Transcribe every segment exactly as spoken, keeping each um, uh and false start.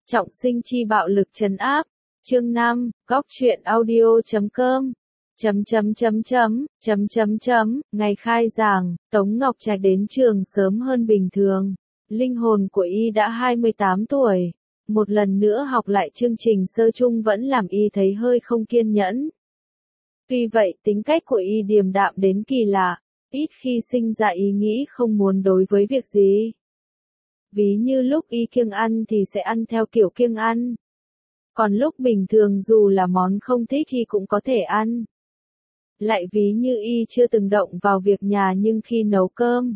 Trọng sinh chi bạo lực trấn áp. Chương năm, góc truyện audio chấm com. Chấm chấm chấm chấm, chấm chấm chấm, ngày khai giảng, Tống Ngọc Trạch đến trường sớm hơn bình thường. Linh hồn của y đã hai mươi tám tuổi. Một lần nữa học lại chương trình sơ chung vẫn làm y thấy hơi không kiên nhẫn. Tuy vậy tính cách của y điềm đạm đến kỳ lạ, ít khi sinh ra ý nghĩ không muốn đối với việc gì. Ví như lúc y kiêng ăn thì sẽ ăn theo kiểu kiêng ăn. Còn lúc bình thường dù là món không thích y cũng có thể ăn. Lại ví như y chưa từng động vào việc nhà nhưng khi nấu cơm,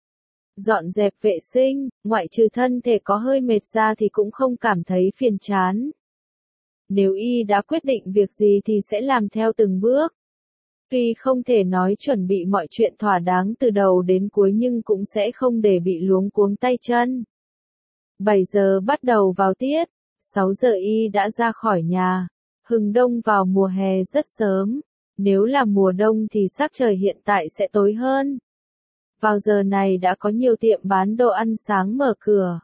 dọn dẹp vệ sinh, ngoại trừ thân thể có hơi mệt ra thì cũng không cảm thấy phiền chán. Nếu y đã quyết định việc gì thì sẽ làm theo từng bước. Tuy không thể nói chuẩn bị mọi chuyện thỏa đáng từ đầu đến cuối nhưng cũng sẽ không để bị luống cuống tay chân. bảy giờ bắt đầu vào tiết, sáu giờ y đã ra khỏi nhà. Hừng đông vào mùa hè rất sớm, nếu là mùa đông thì sắc trời hiện tại sẽ tối hơn. Vào giờ này đã có nhiều tiệm bán đồ ăn sáng mở cửa.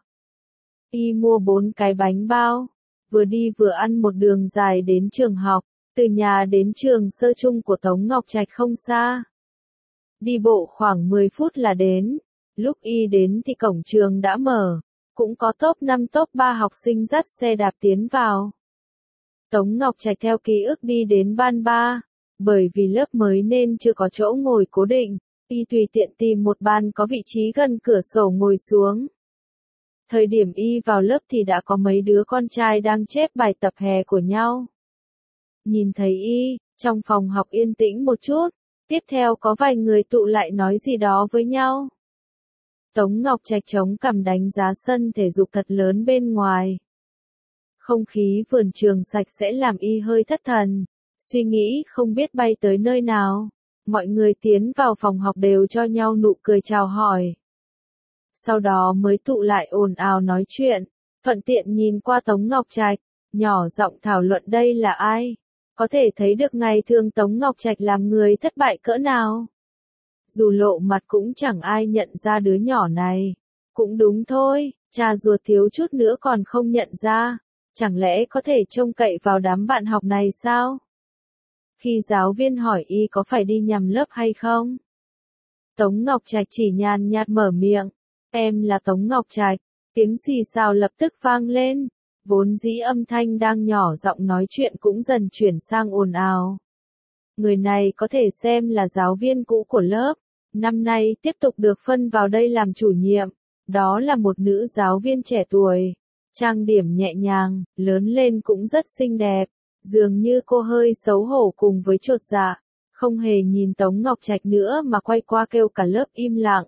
Y mua bốn cái bánh bao, vừa đi vừa ăn một đường dài đến trường học. Từ nhà đến trường sơ chung của Tống Ngọc Trạch không xa. Đi bộ khoảng mười phút là đến. Lúc y đến thì cổng trường đã mở. Cũng có top năm top ba học sinh dắt xe đạp tiến vào. Tống Ngọc Trạch theo ký ức đi đến ban ba. Bởi vì lớp mới nên chưa có chỗ ngồi cố định. Y tùy tiện tìm một ban có vị trí gần cửa sổ ngồi xuống. Thời điểm y vào lớp thì đã có mấy đứa con trai đang chép bài tập hè của nhau. Nhìn thấy y, trong phòng học yên tĩnh một chút, tiếp theo có vài người tụ lại nói gì đó với nhau. Tống Ngọc Trạch chống cằm đánh giá sân thể dục thật lớn bên ngoài. Không khí vườn trường sạch sẽ làm y hơi thất thần, suy nghĩ không biết bay tới nơi nào. Mọi người tiến vào phòng học đều cho nhau nụ cười chào hỏi. Sau đó mới tụ lại ồn ào nói chuyện, thuận tiện nhìn qua Tống Ngọc Trạch, nhỏ giọng thảo luận đây là ai. Có thể thấy được ngày thường Tống Ngọc Trạch làm người thất bại cỡ nào. Dù lộ mặt cũng chẳng ai nhận ra đứa nhỏ này. Cũng đúng thôi, cha ruột thiếu chút nữa còn không nhận ra. Chẳng lẽ có thể trông cậy vào đám bạn học này sao? Khi giáo viên hỏi y có phải đi nhầm lớp hay không? Tống Ngọc Trạch chỉ nhàn nhạt mở miệng. Em là Tống Ngọc Trạch. Tiếng xì xào lập tức vang lên. Vốn dĩ âm thanh đang nhỏ giọng nói chuyện cũng dần chuyển sang ồn ào. Người này có thể xem là giáo viên cũ của lớp. Năm nay tiếp tục được phân vào đây làm chủ nhiệm. Đó là một nữ giáo viên trẻ tuổi. Trang điểm nhẹ nhàng, lớn lên cũng rất xinh đẹp. Dường như cô hơi xấu hổ cùng với chột dạ. Không hề nhìn Tống Ngọc Trạch nữa mà quay qua kêu cả lớp im lặng.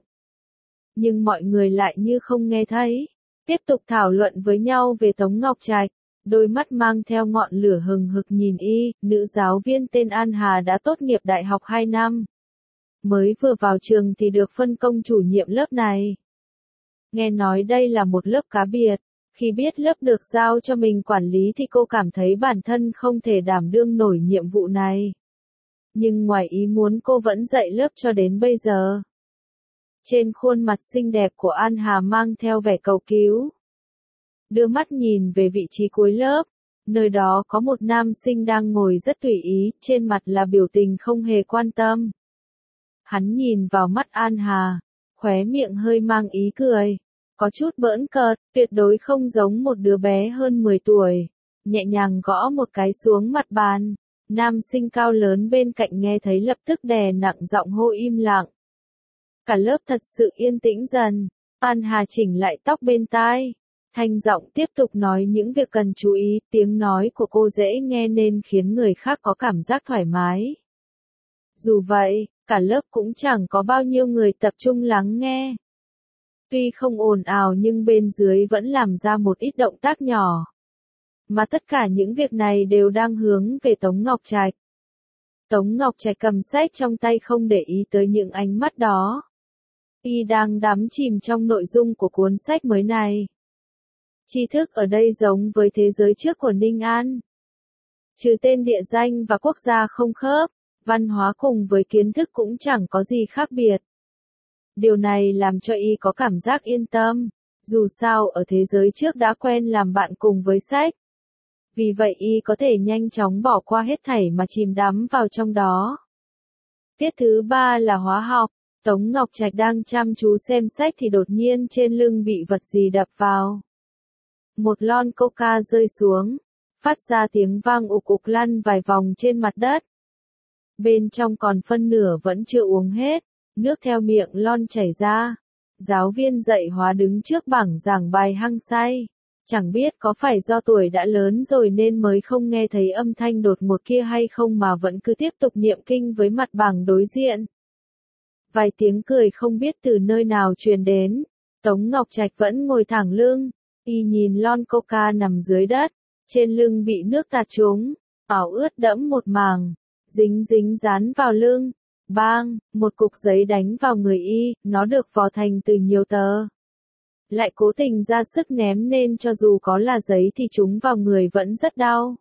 Nhưng mọi người lại như không nghe thấy. Tiếp tục thảo luận với nhau về Tống Ngọc Trạch, đôi mắt mang theo ngọn lửa hừng hực nhìn y, nữ giáo viên tên An Hà đã tốt nghiệp đại học hai năm. Mới vừa vào trường thì được phân công chủ nhiệm lớp này. Nghe nói đây là một lớp cá biệt, khi biết lớp được giao cho mình quản lý thì cô cảm thấy bản thân không thể đảm đương nổi nhiệm vụ này. Nhưng ngoài ý muốn cô vẫn dạy lớp cho đến bây giờ. Trên khuôn mặt xinh đẹp của An Hà mang theo vẻ cầu cứu. Đưa mắt nhìn về vị trí cuối lớp, nơi đó có một nam sinh đang ngồi rất tùy ý, trên mặt là biểu tình không hề quan tâm. Hắn nhìn vào mắt An Hà, khóe miệng hơi mang ý cười, có chút bỡn cợt, tuyệt đối không giống một đứa bé hơn mười tuổi, nhẹ nhàng gõ một cái xuống mặt bàn. Nam sinh cao lớn bên cạnh nghe thấy lập tức đè nặng giọng hô im lặng. Cả lớp thật sự yên tĩnh dần. An Hà chỉnh lại tóc bên tai. Thanh giọng tiếp tục nói những việc cần chú ý. Tiếng nói của cô dễ nghe nên khiến người khác có cảm giác thoải mái. Dù vậy, cả lớp cũng chẳng có bao nhiêu người tập trung lắng nghe. Tuy không ồn ào nhưng bên dưới vẫn làm ra một ít động tác nhỏ. Mà tất cả những việc này đều đang hướng về Tống Ngọc Trạch. Tống Ngọc Trạch cầm sách trong tay không để ý tới những ánh mắt đó. Y đang đắm chìm trong nội dung của cuốn sách mới này. Tri thức ở đây giống với thế giới trước của Ninh An. Trừ tên địa danh và quốc gia không khớp, văn hóa cùng với kiến thức cũng chẳng có gì khác biệt. Điều này làm cho y có cảm giác yên tâm. Dù sao ở thế giới trước đã quen làm bạn cùng với sách. Vì vậy y có thể nhanh chóng bỏ qua hết thảy mà chìm đắm vào trong đó. Tiết thứ ba là hóa học. Tống Ngọc Trạch đang chăm chú xem sách thì đột nhiên trên lưng bị vật gì đập vào. Một lon coca rơi xuống, phát ra tiếng vang ục ục lăn vài vòng trên mặt đất. Bên trong còn phân nửa vẫn chưa uống hết, nước theo miệng lon chảy ra. Giáo viên dạy hóa đứng trước bảng giảng bài hăng say. Chẳng biết có phải do tuổi đã lớn rồi nên mới không nghe thấy âm thanh đột ngột kia hay không mà vẫn cứ tiếp tục niệm kinh với mặt bảng đối diện. Vài tiếng cười không biết từ nơi nào truyền đến. Tống Ngọc Trạch vẫn ngồi thẳng lưng, y nhìn lon coca nằm dưới đất, trên lưng bị nước tạt trúng, áo ướt đẫm một mảng, dính dính dán vào lưng. Bang, một cục giấy đánh vào người y, nó được vò thành từ nhiều tờ. Lại cố tình ra sức ném nên cho dù có là giấy thì chúng vào người vẫn rất đau.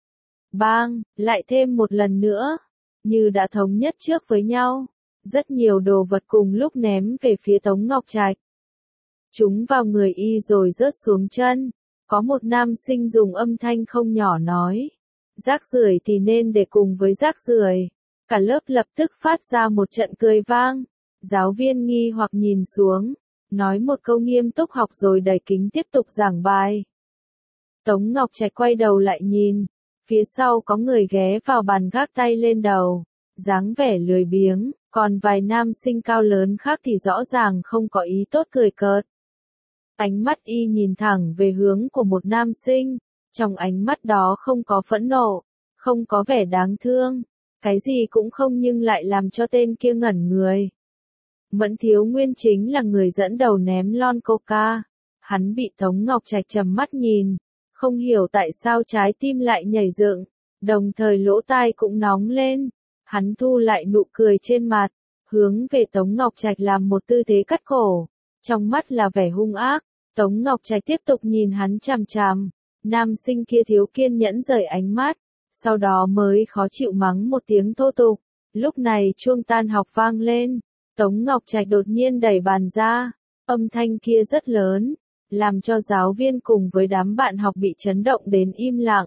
Bang, lại thêm một lần nữa, như đã thống nhất trước với nhau. Rất nhiều đồ vật cùng lúc ném về phía Tống Ngọc Trạch. Chúng vào người y rồi rớt xuống chân. Có một nam sinh dùng âm thanh không nhỏ nói. Rác rưởi thì nên để cùng với rác rưởi. Cả lớp lập tức phát ra một trận cười vang. Giáo viên nghi hoặc nhìn xuống, nói một câu nghiêm túc học rồi đẩy kính tiếp tục giảng bài. Tống Ngọc Trạch quay đầu lại nhìn. Phía sau có người ghé vào bàn gác tay lên đầu. Dáng vẻ lười biếng. Còn vài nam sinh cao lớn khác thì rõ ràng không có ý tốt cười cợt. Ánh mắt y nhìn thẳng về hướng của một nam sinh, trong ánh mắt đó không có phẫn nộ, không có vẻ đáng thương, cái gì cũng không nhưng lại làm cho tên kia ngẩn người. Mẫn Thiếu Nguyên chính là người dẫn đầu ném lon coca, hắn bị Tống Ngọc Trạch trầm mắt nhìn, không hiểu tại sao trái tim lại nhảy dựng, đồng thời lỗ tai cũng nóng lên. Hắn thu lại nụ cười trên mặt, hướng về Tống Ngọc Trạch làm một tư thế cắt cổ, trong mắt là vẻ hung ác. Tống Ngọc Trạch tiếp tục nhìn hắn chằm chằm, nam sinh kia thiếu kiên nhẫn rời ánh mắt, sau đó mới khó chịu mắng một tiếng thô tục. Lúc này chuông tan học vang lên, Tống Ngọc Trạch đột nhiên đẩy bàn ra, âm thanh kia rất lớn, làm cho giáo viên cùng với đám bạn học bị chấn động đến im lặng.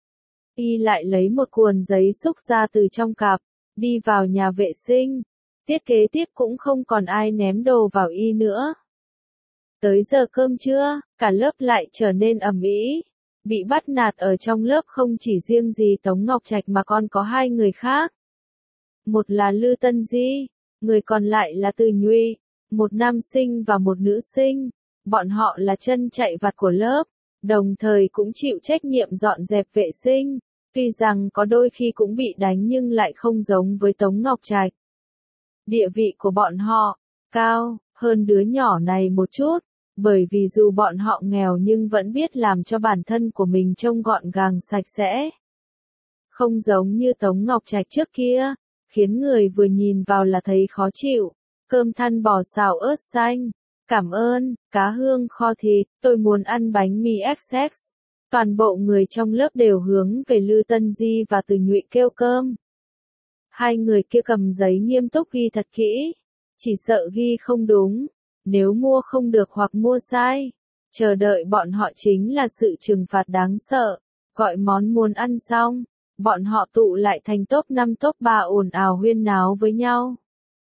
Y lại lấy một cuộn giấy xúc ra từ trong cặp, đi vào nhà vệ sinh. Tiết kế tiếp cũng không còn ai ném đồ vào y nữa. Tới giờ cơm trưa, cả lớp lại trở nên ầm ĩ. Bị bắt nạt ở trong lớp không chỉ riêng gì Tống Ngọc Trạch mà còn có hai người khác. Một là Lư Tân Di, người còn lại là Từ Nhuy, một nam sinh và một nữ sinh. Bọn họ là chân chạy vặt của lớp, đồng thời cũng chịu trách nhiệm dọn dẹp vệ sinh. Tuy rằng có đôi khi cũng bị đánh nhưng lại không giống với Tống Ngọc Trạch. Địa vị của bọn họ cao hơn đứa nhỏ này một chút, bởi vì dù bọn họ nghèo nhưng vẫn biết làm cho bản thân của mình trông gọn gàng sạch sẽ. Không giống như Tống Ngọc Trạch trước kia, khiến người vừa nhìn vào là thấy khó chịu. Cơm than bò xào ớt xanh, cảm ơn, cá hương kho thịt, tôi muốn ăn bánh mì ích ích. Toàn bộ người trong lớp đều hướng về Lư Tân Di và Từ Nhụy kêu cơm. Hai người kia cầm giấy nghiêm túc ghi thật kỹ, chỉ sợ ghi không đúng, nếu mua không được hoặc mua sai, chờ đợi bọn họ chính là sự trừng phạt đáng sợ. Gọi món muốn ăn xong, bọn họ tụ lại thành top năm top ba ồn ào huyên náo với nhau.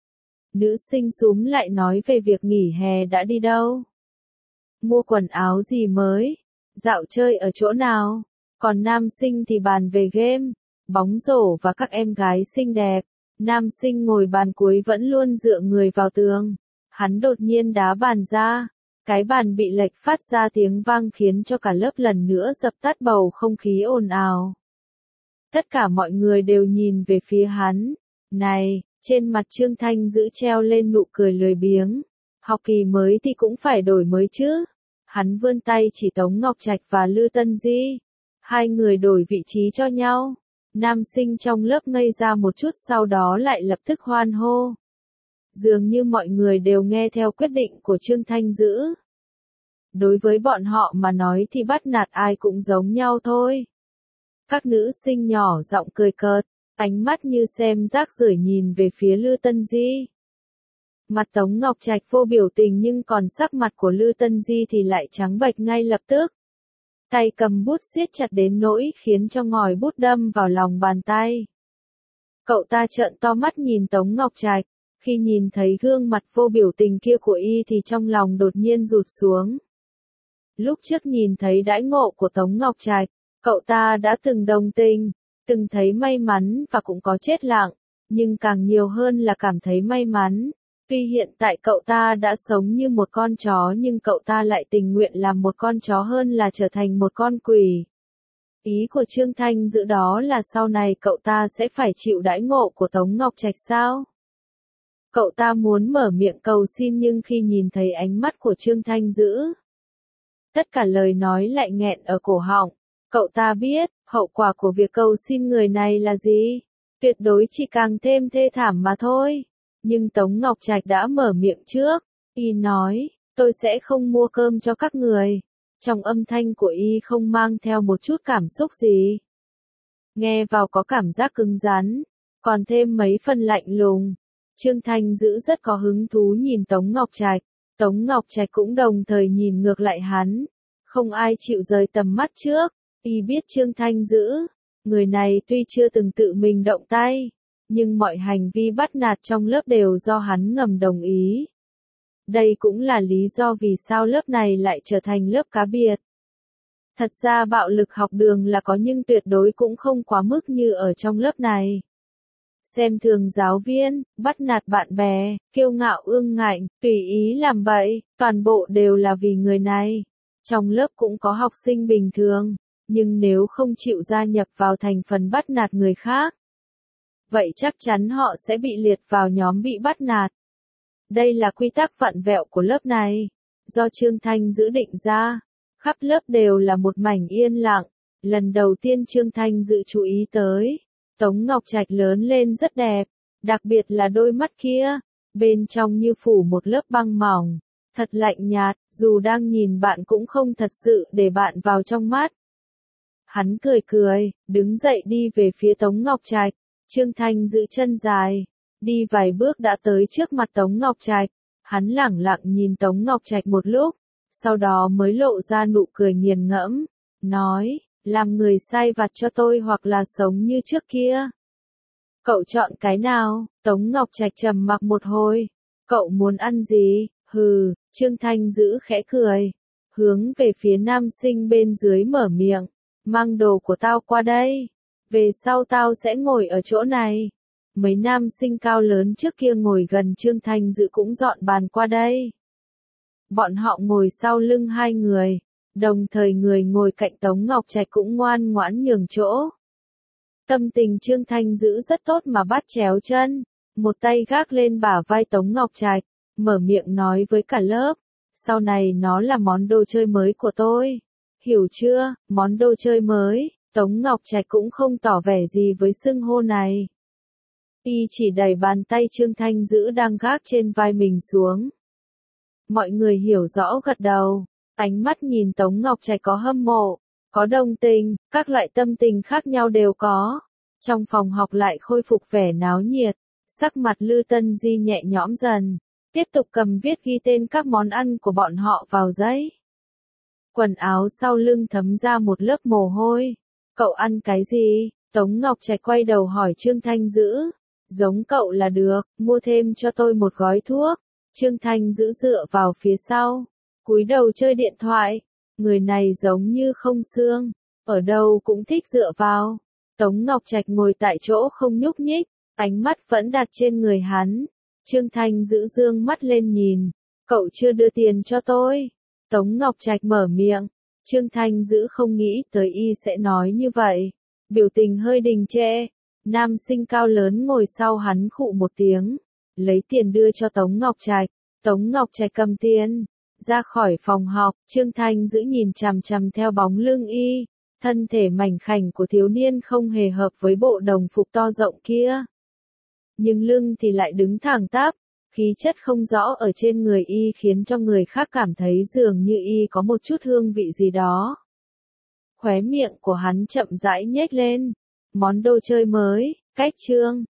Nữ sinh súm lại nói về việc nghỉ hè đã đi đâu, mua quần áo gì mới, dạo chơi ở chỗ nào, còn nam sinh thì bàn về game, bóng rổ và các em gái xinh đẹp. Nam sinh ngồi bàn cuối vẫn luôn dựa người vào tường, hắn đột nhiên đá bàn ra, cái bàn bị lệch phát ra tiếng vang khiến cho cả lớp lần nữa dập tắt bầu không khí ồn ào. Tất cả mọi người đều nhìn về phía hắn. Này, trên mặt Trương Thanh giữ treo lên nụ cười lười biếng. Học kỳ mới thì cũng phải đổi mới chứ. Hắn vươn tay chỉ Tống Ngọc Trạch và Lư Tân Di. Hai người đổi vị trí cho nhau. Nam sinh trong lớp ngây ra một chút sau đó lại lập tức hoan hô. Dường như mọi người đều nghe theo quyết định của Trương Thanh Dữ. Đối với bọn họ mà nói thì bắt nạt ai cũng giống nhau thôi. Các nữ sinh nhỏ giọng cười cợt, ánh mắt như xem rác rưởi nhìn về phía Lư Tân Di. Mặt Tống Ngọc Trạch vô biểu tình nhưng còn sắc mặt của Lư Tân Di thì lại trắng bệch ngay lập tức. Tay cầm bút siết chặt đến nỗi khiến cho ngòi bút đâm vào lòng bàn tay. Cậu ta trợn to mắt nhìn Tống Ngọc Trạch, khi nhìn thấy gương mặt vô biểu tình kia của y thì trong lòng đột nhiên rụt xuống. Lúc trước nhìn thấy đãi ngộ của Tống Ngọc Trạch, cậu ta đã từng đồng tình, từng thấy may mắn và cũng có chết lặng, nhưng càng nhiều hơn là cảm thấy may mắn. Tuy hiện tại cậu ta đã sống như một con chó nhưng cậu ta lại tình nguyện làm một con chó hơn là trở thành một con quỷ. Ý của Trương Thanh Dữ đó là sau này cậu ta sẽ phải chịu đãi ngộ của Tống Ngọc Trạch sao? Cậu ta muốn mở miệng cầu xin nhưng khi nhìn thấy ánh mắt của Trương Thanh Dữ, tất cả lời nói lại nghẹn ở cổ họng. Cậu ta biết, hậu quả của việc cầu xin người này là gì? Tuyệt đối chỉ càng thêm thê thảm mà thôi. Nhưng Tống Ngọc Trạch đã mở miệng trước. Y nói, tôi sẽ không mua cơm cho các người. Trong âm thanh của Y không mang theo một chút cảm xúc gì. Nghe vào có cảm giác cứng rắn, còn thêm mấy phần lạnh lùng. Trương Thanh Dữ rất có hứng thú nhìn Tống Ngọc Trạch. Tống Ngọc Trạch cũng đồng thời nhìn ngược lại hắn. Không ai chịu rời tầm mắt trước. Y biết Trương Thanh Dữ, người này tuy chưa từng tự mình động tay, nhưng mọi hành vi bắt nạt trong lớp đều do hắn ngầm đồng ý. Đây cũng là lý do vì sao lớp này lại trở thành lớp cá biệt. Thật ra bạo lực học đường là có nhưng tuyệt đối cũng không quá mức như ở trong lớp này. Xem thường giáo viên, bắt nạt bạn bè, kiêu ngạo ương ngạnh, tùy ý làm bậy, toàn bộ đều là vì người này. Trong lớp cũng có học sinh bình thường, nhưng nếu không chịu gia nhập vào thành phần bắt nạt người khác, vậy chắc chắn họ sẽ bị liệt vào nhóm bị bắt nạt. Đây là quy tắc vặn vẹo của lớp này, do Trương Thanh Dữ định ra. Khắp lớp đều là một mảnh yên lặng. Lần đầu tiên Trương Thanh Dữ chú ý tới, Tống Ngọc Trạch lớn lên rất đẹp, đặc biệt là đôi mắt kia, bên trong như phủ một lớp băng mỏng, thật lạnh nhạt, dù đang nhìn bạn cũng không thật sự để bạn vào trong mắt. Hắn cười cười, đứng dậy đi về phía Tống Ngọc Trạch. Trương Thanh giữ chân dài, đi vài bước đã tới trước mặt Tống Ngọc Trạch. Hắn lẳng lặng nhìn Tống Ngọc Trạch một lúc, sau đó mới lộ ra nụ cười nghiền ngẫm, nói, làm người sai vặt cho tôi hoặc là sống như trước kia. Cậu chọn cái nào? Tống Ngọc Trạch trầm mặc một hồi. Cậu muốn ăn gì? Hừ, Trương Thanh giữ khẽ cười, hướng về phía nam sinh bên dưới mở miệng, mang đồ của tao qua đây. Về sau tao sẽ ngồi ở chỗ này. Mấy nam sinh cao lớn trước kia ngồi gần Trương Thanh Dự cũng dọn bàn qua đây. Bọn họ ngồi sau lưng hai người, đồng thời người ngồi cạnh Tống Ngọc Trạch cũng ngoan ngoãn nhường chỗ. Tâm tình Trương Thanh Dự rất tốt mà bắt chéo chân, một tay gác lên bả vai Tống Ngọc Trạch, mở miệng nói với cả lớp, sau này nó là món đồ chơi mới của tôi. Hiểu chưa, món đồ chơi mới. Tống Ngọc Trạch cũng không tỏ vẻ gì với xưng hô này. Y chỉ đẩy bàn tay Trương Thanh Dữ đang gác trên vai mình xuống. Mọi người hiểu rõ gật đầu, ánh mắt nhìn Tống Ngọc Trạch có hâm mộ, có đồng tình, các loại tâm tình khác nhau đều có. Trong phòng học lại khôi phục vẻ náo nhiệt, sắc mặt Lư Tân Di nhẹ nhõm dần, tiếp tục cầm viết ghi tên các món ăn của bọn họ vào giấy. Quần áo sau lưng thấm ra một lớp mồ hôi. Cậu ăn cái gì? Tống Ngọc Trạch quay đầu hỏi Trương Thanh Dữ. Giống cậu là được, mua thêm cho tôi một gói thuốc. Trương Thanh Dữ dựa vào phía sau, cúi đầu chơi điện thoại. Người này giống như không xương, ở đâu cũng thích dựa vào. Tống Ngọc Trạch ngồi tại chỗ không nhúc nhích, ánh mắt vẫn đặt trên người hắn. Trương Thanh Dữ dương mắt lên nhìn, cậu chưa đưa tiền cho tôi. Tống Ngọc Trạch mở miệng. Trương Thanh Dữ không nghĩ tới y sẽ nói như vậy. Biểu tình hơi đình trệ. Nam sinh cao lớn ngồi sau hắn khụ một tiếng, lấy tiền đưa cho Tống Ngọc Trạch. Tống Ngọc Trạch cầm tiền, ra khỏi phòng học. Trương Thanh Dữ nhìn chằm chằm theo bóng lưng y. Thân thể mảnh khảnh của thiếu niên không hề hợp với bộ đồng phục to rộng kia. Nhưng lưng thì lại đứng thẳng tắp. Khí chất không rõ ở trên người y khiến cho người khác cảm thấy dường như y có một chút hương vị gì đó. Khóe miệng của hắn chậm rãi nhếch lên. Món đồ chơi mới, cách Trương